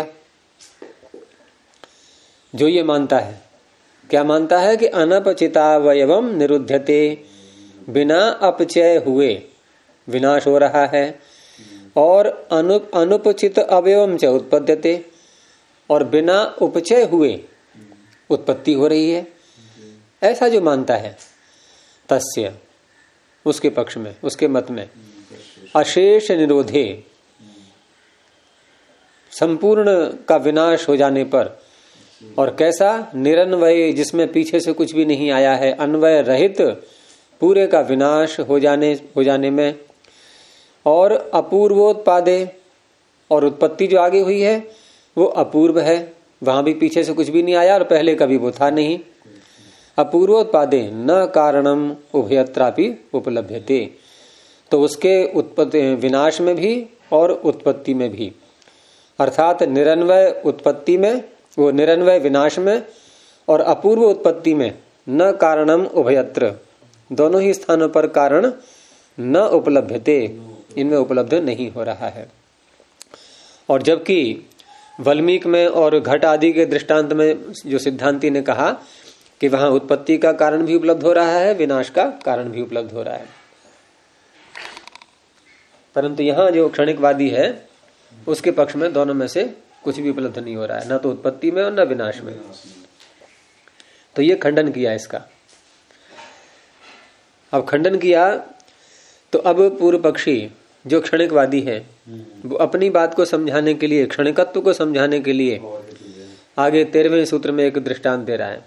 जो ये मानता है, क्या मानता है कि अनपचितावयवम निरुध्यते, बिना अपचय हुए विनाश हो रहा है, और अनुपचित अवयवम च उत्पद्यते, और बिना उपचय हुए उत्पत्ति हो रही है। ऐसा जो मानता है, तस्य, उसके पक्ष में, उसके मत में अशेष निरोधे, संपूर्ण का विनाश हो जाने पर, और कैसा, निरन्वय, जिसमें पीछे से कुछ भी नहीं आया है, अन्वय रहित पूरे का विनाश हो जाने में, और अपूर्वोत्पादे, और उत्पत्ति जो आगे हुई है वो अपूर्व है, वहां भी पीछे से कुछ भी नहीं आया और पहले कभी वो था नहीं। अपूर्वोत्पादे न कारणम उभयत्रापि उपलभ्यते, तो उसके उत्पत्ति विनाश में भी और उत्पत्ति में भी, अर्थात निरन्वय उत्पत्ति में, वो निरन्वय विनाश में, और अपूर्व उत्पत्ति में न कारणम उभयत्र, दोनों ही स्थानों पर कारण न उपलभ्यते, इनमें उपलब्ध नहीं हो रहा है। और जबकि वाल्मीकि में और घट आदि के दृष्टांत में जो सिद्धांती ने कहा कि वहां उत्पत्ति का कारण भी उपलब्ध हो रहा है, विनाश का कारण भी उपलब्ध हो रहा है, परंतु यहां जो क्षणिकवादी है उसके पक्ष में दोनों में से कुछ भी उपलब्ध नहीं हो रहा है, न तो उत्पत्ति में और न विनाश में। तो ये खंडन किया इसका। अब खंडन किया तो अब पूर्व पक्षी जो क्षणिकवादी है वो अपनी बात को समझाने के लिए, क्षणिकत्व को समझाने के लिए आगे 13वें सूत्र में एक दृष्टांत दे रहा है।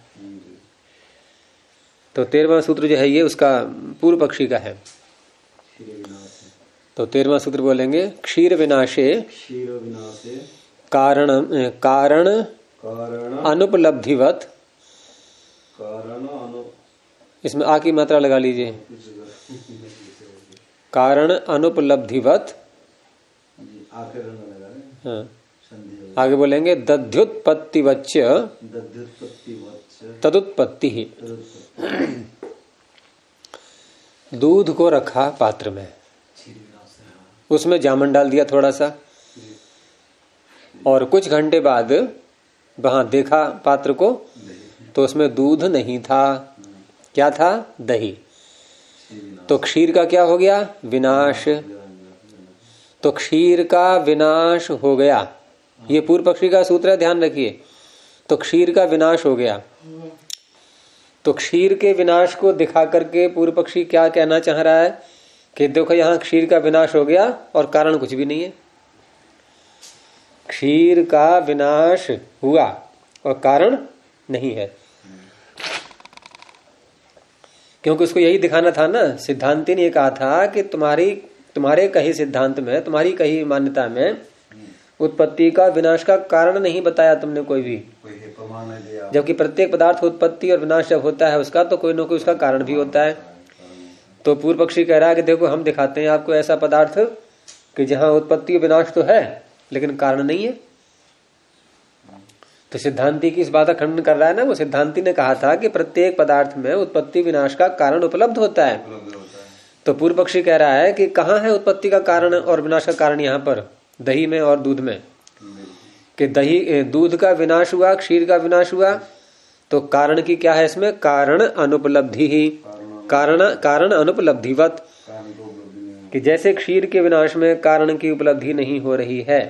तो 13वां सूत्र जो है ये उसका पूर्व पक्षी का है। तो 13वां सूत्र बोलेंगे, क्षीर विनाशे कारण अनुपलब्धिवत, इसमें आ की मात्रा लगा लीजिए, कारण अनुपलब्धिवत, हाँ, आगे बोलेंगे दध्युत्पत्तिवच्च तदुत्पत्ति ही। दूध को रखा पात्र में, उसमें जामन डाल दिया थोड़ा सा, और कुछ घंटे बाद वहां देखा पात्र को तो उसमें दूध नहीं था, क्या था, दही। तो क्षीर का क्या हो गया, विनाश। तो क्षीर का विनाश हो गया, ये पूर्व पक्षी का सूत्र है, ध्यान रखिए। तो क्षीर का विनाश हो गया। तो क्षीर के विनाश को दिखा करके पूर्व पक्षी क्या कहना चाह रहा है कि देखो यहां क्षीर का विनाश हो गया और कारण कुछ भी नहीं है। क्षीर का विनाश हुआ और कारण नहीं है, क्योंकि उसको यही दिखाना था ना। सिद्धांती ने कहा था कि तुम्हारे कही सिद्धांत में, तुम्हारी कही मान्यता में उत्पत्ति का विनाश का कारण नहीं बताया तुमने कोई भी, जबकि प्रत्येक पदार्थ उत्पत्ति और विनाश जब होता है उसका तो कोई ना कोई उसका कारण भी होता है। तो पूर्व पक्षी कह रहा है कि देखो हम दिखाते हैं आपको ऐसा पदार्थ कि जहां उत्पत्ति और विनाश तो है लेकिन कारण नहीं है। तो सिद्धांती की इस बात का खंडन कर रहा है ना। वो सिद्धांती ने कहा था कि प्रत्येक पदार्थ में उत्पत्ति विनाश का कारण उपलब्ध होता है। तो पूर्व पक्षी कह रहा है कि कहाँ है उत्पत्ति का कारण और विनाश का कारण, यहाँ पर दही में और दूध में, कि दही दूध का विनाश हुआ, क्षीर का विनाश हुआ, तो कारण की क्या है इसमें, कारण अनुपलब्धि ही, कारण अनुपलब्धिवत, कि जैसे क्षीर के विनाश में कारण की उपलब्धि नहीं हो रही है,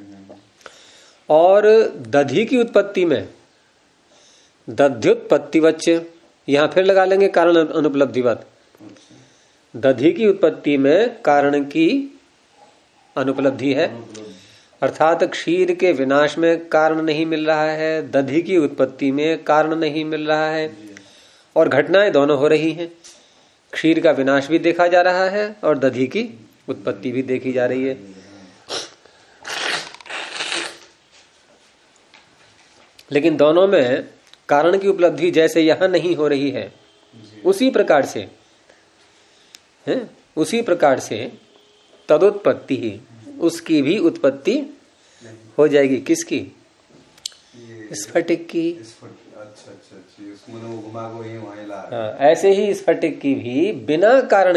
और दधि की उत्पत्ति में दध्युत्पत्तिवच्च, यहां फिर लगा लेंगे कारण अनुपलब्धिवत। दधि की उत्पत्ति में कारण की अनुपलब्धि है, अर्थात क्षीर के विनाश में कारण नहीं मिल रहा है, दधि की उत्पत्ति में कारण नहीं मिल रहा है, और घटनाएं दोनों हो रही हैं। क्षीर का विनाश भी देखा जा रहा है और दधि की उत्पत्ति भी देखी जा रही है। लेकिन दोनों में कारण की उपलब्धि जैसे यहां नहीं हो रही है, उसी प्रकार से तदुत्पत्ति ही, उसकी भी उत्पत्ति हो जाएगी। किसकी? स्फटिक की। अच्छा, उसमें वो घुमा को वहीं ला। हाँ, ऐसे ही स्फटिक की भी बिना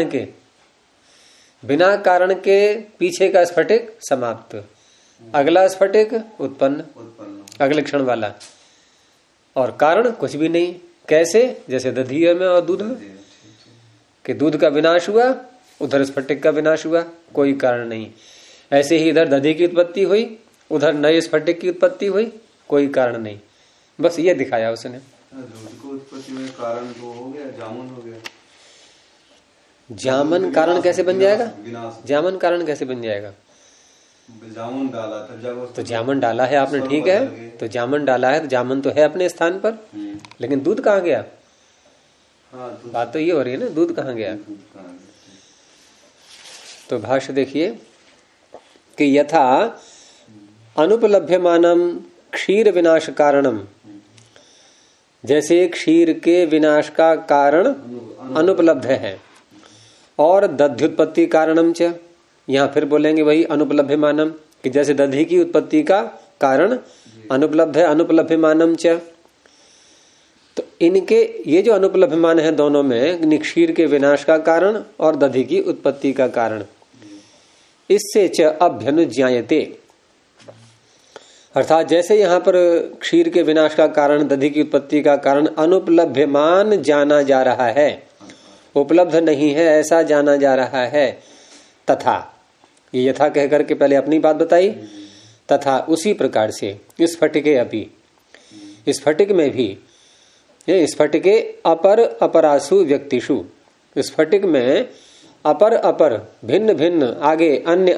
कारण के पीछे का स्फटिक समाप्त, अगला स्फटिक उत्पन्न अगले क्षण वाला, और कारण कुछ भी नहीं। कैसे? जैसे दधिया में और दूध में, कि दूध का विनाश हुआ, उधर स्फटिक का विनाश हुआ, कोई कारण नहीं। ऐसे ही इधर दधि की उत्पत्ति हुई, उधर नए स्फटिक की उत्पत्ति हुई, कोई कारण नहीं। बस ये दिखाया उसने। दूध को उत्पत्ति में कारण तो हो गया, जामुन हो गया। जामन कारण कैसे बन जाएगा? जामन कारण कैसे बन जाएगा? जामुन डाला था जब, तो जामन डाला है आपने, ठीक है, तो जामन डाला है, तो जामन तो है अपने स्थान पर, लेकिन दूध कहाँ गया? हाँ, बात तो ये हो रही है ना, दूध कहाँ गया? तो भाष्य देखिए कि यथा अनुपलभ्यमानम क्षीर विनाश कारणम, जैसे क्षीर के विनाश का कारण अनुपलब्ध है, और दध्युत्पत्ति कारणम च, यहां फिर बोलेंगे वही अनुपलभ्यमानम, कि जैसे दधि की उत्पत्ति का कारण अनुपलब्ध है, अनुपलभ्यमानम च। तो इनके ये जो अनुपलभ्यमान है दोनों में, क्षीर के विनाश का कारण और दधि की उत्पत्ति का कारण, इससे च अभ्यनुज्ञायते, अर्थात जैसे यहां पर क्षीर के विनाश का कारण, दधि की उत्पत्ति का कारण अनुपलभ्यमान जाना जा रहा है, उपलब्ध नहीं है ऐसा जाना जा रहा है, तथा, ये यथा कह करके पहले अपनी बात बताई, तथा उसी प्रकार से स्फटिके अपि, स्फटिक में भी, ये स्फटिके अपर अपरासु व्यक्तिषु, स्फटिक में अपर अपर भिन्न भिन्न आगे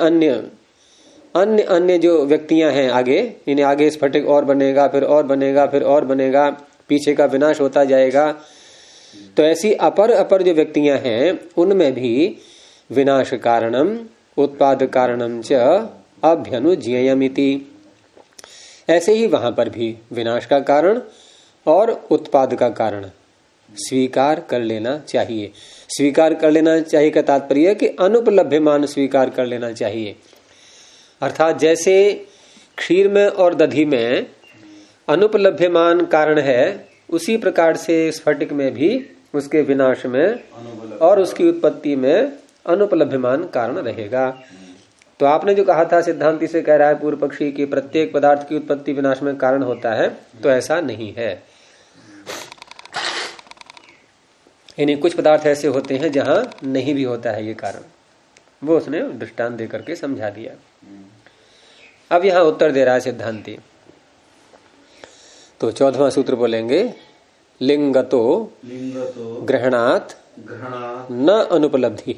अन्य अन्य जो व्यक्तियां हैं आगे, इन्हें आगे स्फटिक और बनेगा, फिर और बनेगा, फिर और बनेगा, पीछे का विनाश होता जाएगा। तो ऐसी अपर अपर जो व्यक्तियां हैं उनमें भी विनाश कारणम उत्पाद कारणम च अभ्यनुज्ञेयमिति, ऐसे ही वहां पर भी विनाश का कारण और उत्पाद का कारण स्वीकार कर लेना चाहिए। स्वीकार कर लेना चाहिए का तात्पर्य कि अनुपलभ्यमान स्वीकार कर लेना चाहिए, अर्थात जैसे क्षीर में और दधि में अनुपलभ्यमान कारण है, उसी प्रकार से स्फटिक में भी उसके विनाश में और उसकी उत्पत्ति में अनुपलभ्यमान कारण रहेगा। तो आपने जो कहा था सिद्धांति से कह रहा है पूर्व पक्षी की प्रत्येक पदार्थ की उत्पत्ति विनाश में कारण होता है, तो ऐसा नहीं है। इन्हें कुछ पदार्थ ऐसे होते हैं जहां नहीं भी होता है ये कारण, वो उसने दृष्टांत देकर के समझा दिया। अब यहां उत्तर दे रहा है सिद्धांति। तो 14वां सूत्र बोलेंगे, लिंगतो ग्रहणात् न अनुपलब्धि।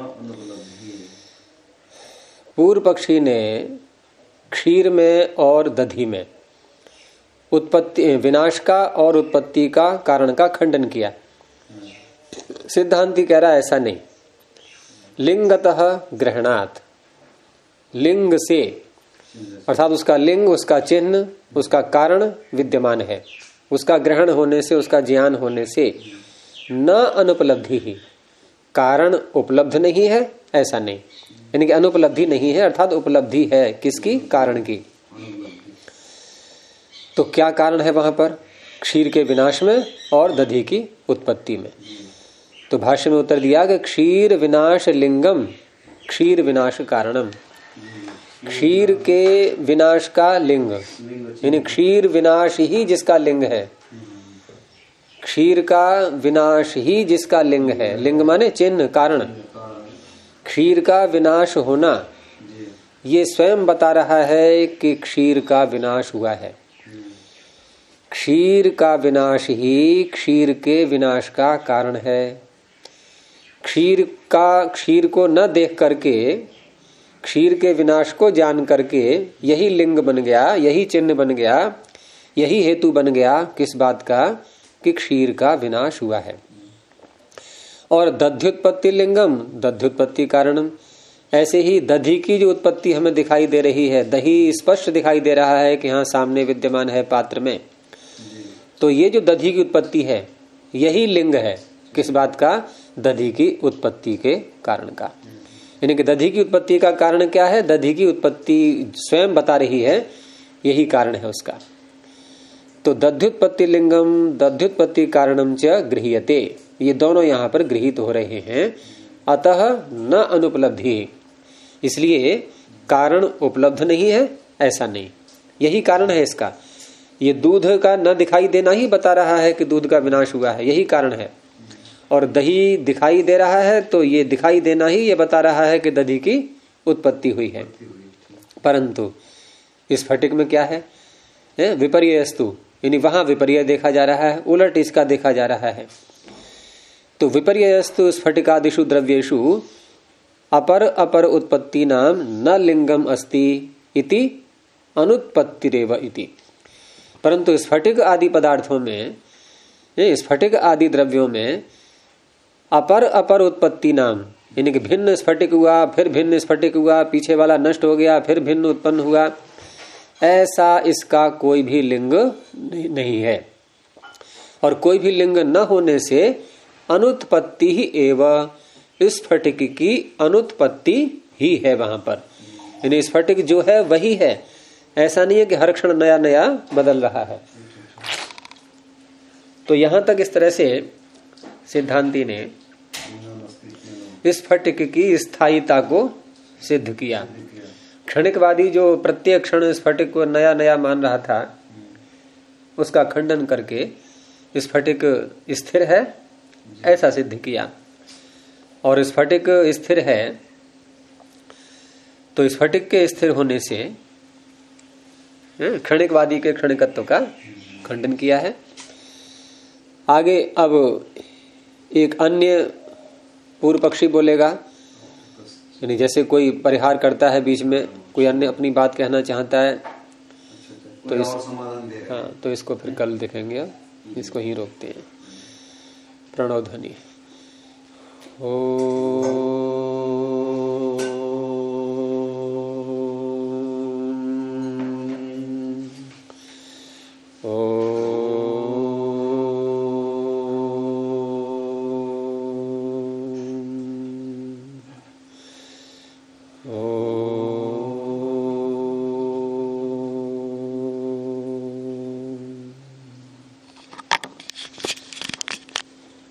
पूर्व पक्षी ने क्षीर में और दधि में उत्पत्ति विनाश का और उत्पत्ति का कारण का खंडन किया। सिद्धांति कह रहा है ऐसा नहीं, लिंगतः ग्रहणात्, लिंग से, अर्थात उसका लिंग, उसका चिन्ह, उसका कारण विद्यमान है, उसका ग्रहण होने से, उसका ज्ञान होने से न अनुपलब्धि ही, कारण उपलब्ध नहीं है ऐसा नहीं, यानी कि अनुपलब्धि नहीं है अर्थात उपलब्धि है किसकी? कारण की। तो क्या कारण है वहां पर? क्षीर के विनाश में और दधि की उत्पत्ति में। तो भाष्य में उत्तर दिया कि क्षीर विनाश लिंगम क्षीर विनाश कारणम, क्षीर के विनाश का लिंग, यानी क्षीर विनाश ही जिसका लिंग है, क्षीर का विनाश ही जिसका लिंग है, लिंग माने चिन्ह कारण, क्षीर का विनाश होना ये स्वयं बता रहा है कि क्षीर का विनाश हुआ है। क्षीर का विनाश ही क्षीर के विनाश का कारण है। क्षीर को न देख करके, क्षीर के विनाश को जान करके यही लिंग बन गया, यही चिन्ह बन गया, यही हेतु बन गया किस बात का? कि क्षीर का विनाश हुआ है। और दध्युत्पत्ति लिंगम दध्युत्पत्ति कारणम, ऐसे ही दधि की जो उत्पत्ति हमें दिखाई दे रही है, दही स्पष्ट दिखाई दे रहा है कि हाँ सामने विद्यमान है पात्र में, तो ये जो दधि की उत्पत्ति है यही लिंग है किस बात का? दधि की उत्पत्ति के कारण का। यानी कि दधि की उत्पत्ति का कारण क्या है? दधि की उत्पत्ति स्वयं बता रही है, यही कारण है उसका। तो दध्युत्पत्ति लिंगम दध्युत्पत्ति कारणम च गृह्यते, ये दोनों यहां पर गृहीत हो रहे हैं। अतः न अनुपलब्धि, इसलिए कारण उपलब्ध नहीं है ऐसा नहीं, यही कारण है इसका। ये दूध का न दिखाई देना ही बता रहा है कि दूध का विनाश हुआ है, यही कारण है। और दही दिखाई दे रहा है तो ये दिखाई देना ही ये बता रहा है कि दधि की उत्पत्ति हुई है। परंतु इस स्फटिक में क्या है? विपर्यस्तु, यानी वहां विपर्य देखा जा रहा है, उलट इसका देखा जा रहा है। तो विपर्यस्तु स्फटिकादिषु द्रव्येषु अपर अपर उत्पत्ति नाम न लिंगम अस्ति इति अनुत्पत्तिरेव इति। परंतु स्फटिक आदि पदार्थों में, स्फटिक आदि द्रव्यों में अपर अपर उत्पत्ति नाम, यानी कि भिन्न स्फटिक हुआ, फिर भिन्न स्फटिक हुआ, पीछे वाला नष्ट हो गया, फिर भिन्न उत्पन्न हुआ, ऐसा इसका कोई भी लिंग नहीं है। और कोई भी लिंग न होने से अनुत्पत्ति ही एवं स्फटिक की अनुत्पत्ति ही है वहां पर। यानी स्फटिक जो है वही है, ऐसा नहीं है कि हर क्षण नया नया बदल रहा है। तो यहां तक इस तरह से सिद्धांती ने स्फटिक की स्थायीता को सिद्ध किया। क्षणिकवादी जो प्रत्येक क्षण स्फटिक को नया नया मान रहा था, उसका खंडन करके स्फटिक स्थिर है ऐसा सिद्ध किया। और स्फटिक स्थिर है तो स्फटिक के स्थिर होने से क्षणिकवादी के क्षणिकत्व का खंडन किया है। आगे अब एक अन्य पूर्व पक्षी बोलेगा, यानी जैसे कोई परिहार करता है बीच में, कोई अन्य अपनी बात कहना चाहता है, तो इसको फिर कल देखेंगे। इसको ही रोकते हैं। प्रणव ध्वनि। ओ